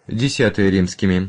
Десятое римскими.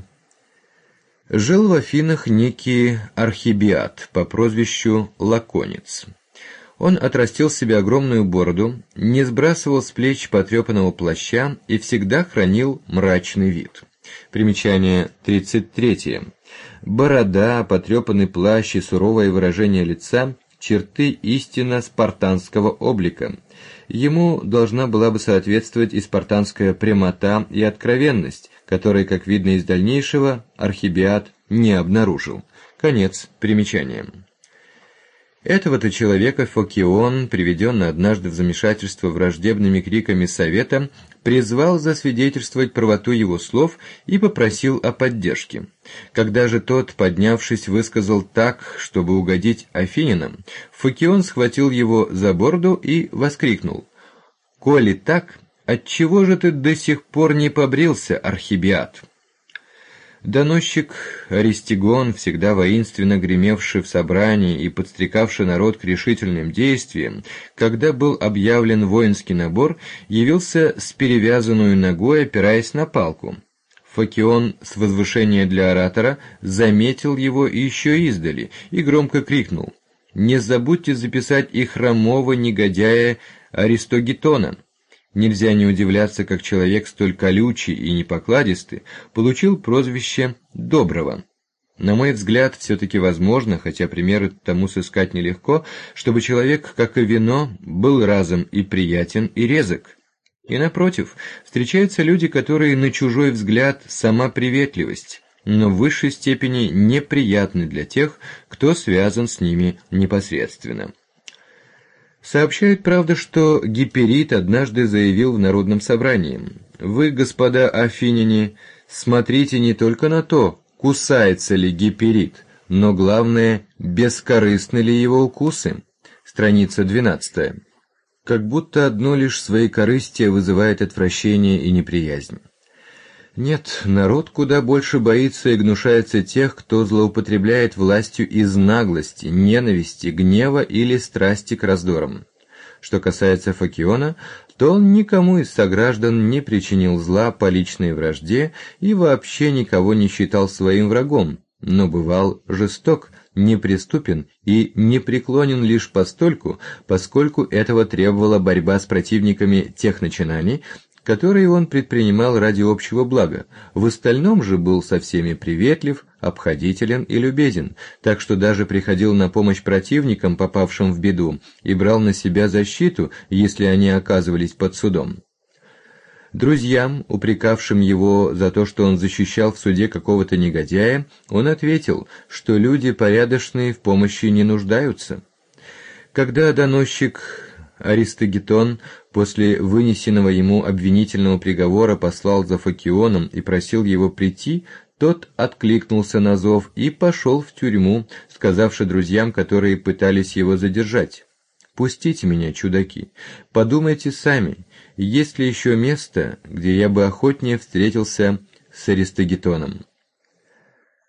Жил в Афинах некий Архибиад по прозвищу Лаконец. Он отрастил себе огромную бороду, не сбрасывал с плеч потрепанного плаща и всегда хранил мрачный вид. Примечание 33. Борода, потрепанный плащ и суровое выражение лица – черты истинно спартанского облика. Ему должна была бы соответствовать и спартанская прямота и откровенность, которые, как видно из дальнейшего, Архибиад не обнаружил. Конец примечания. Этого-то человека Фокион, приведенный однажды в замешательство враждебными криками совета, призвал засвидетельствовать правоту его слов и попросил о поддержке. Когда же тот, поднявшись, высказал так, чтобы угодить афинянам, Фокион схватил его за бороду и воскликнул: «Коли так, отчего же ты до сих пор не побрился, Архибиад?» Доносчик Аристигон, всегда воинственно гремевший в собрании и подстрекавший народ к решительным действиям, когда был объявлен воинский набор, явился с перевязанную ногой, опираясь на палку. Фокион с возвышения для оратора заметил его еще издали и громко крикнул: «Не забудьте записать и хромого негодяя Аристогетона». Нельзя не удивляться, как человек столь колючий и непокладистый получил прозвище «Доброго». На мой взгляд, все-таки возможно, хотя примеры тому сыскать нелегко, чтобы человек, как и вино, был разом и приятен, и резок. И напротив, встречаются люди, которые на чужой взгляд сама приветливость, но в высшей степени неприятны для тех, кто связан с ними непосредственно. Сообщают, правда, что Гиперид однажды заявил в народном собрании: «Вы, господа афиняне, смотрите не только на то, кусается ли Гиперид, но, главное, бескорыстны ли его укусы». Страница 12. Как будто одно лишь своекорыстие вызывает отвращение и неприязнь. Нет, народ куда больше боится и гнушается тех, кто злоупотребляет властью из наглости, ненависти, гнева или страсти к раздорам. Что касается Фокиона, то он никому из сограждан не причинил зла по личной вражде и вообще никого не считал своим врагом, но бывал жесток, неприступен и непреклонен лишь постольку, поскольку этого требовала борьба с противниками тех начинаний, которые он предпринимал ради общего блага. В остальном же был со всеми приветлив, обходителен и любезен, так что даже приходил на помощь противникам, попавшим в беду, и брал на себя защиту, если они оказывались под судом. Друзьям, упрекавшим его за то, что он защищал в суде какого-то негодяя, он ответил, что люди порядочные в помощи не нуждаются. Когда доносчик Аристогетон после вынесенного ему обвинительного приговора послал за Фокионом и просил его прийти, тот откликнулся на зов и пошел в тюрьму, сказавши друзьям, которые пытались его задержать: «Пустите меня, чудаки, подумайте сами, есть ли еще место, где я бы охотнее встретился с Аристогетоном».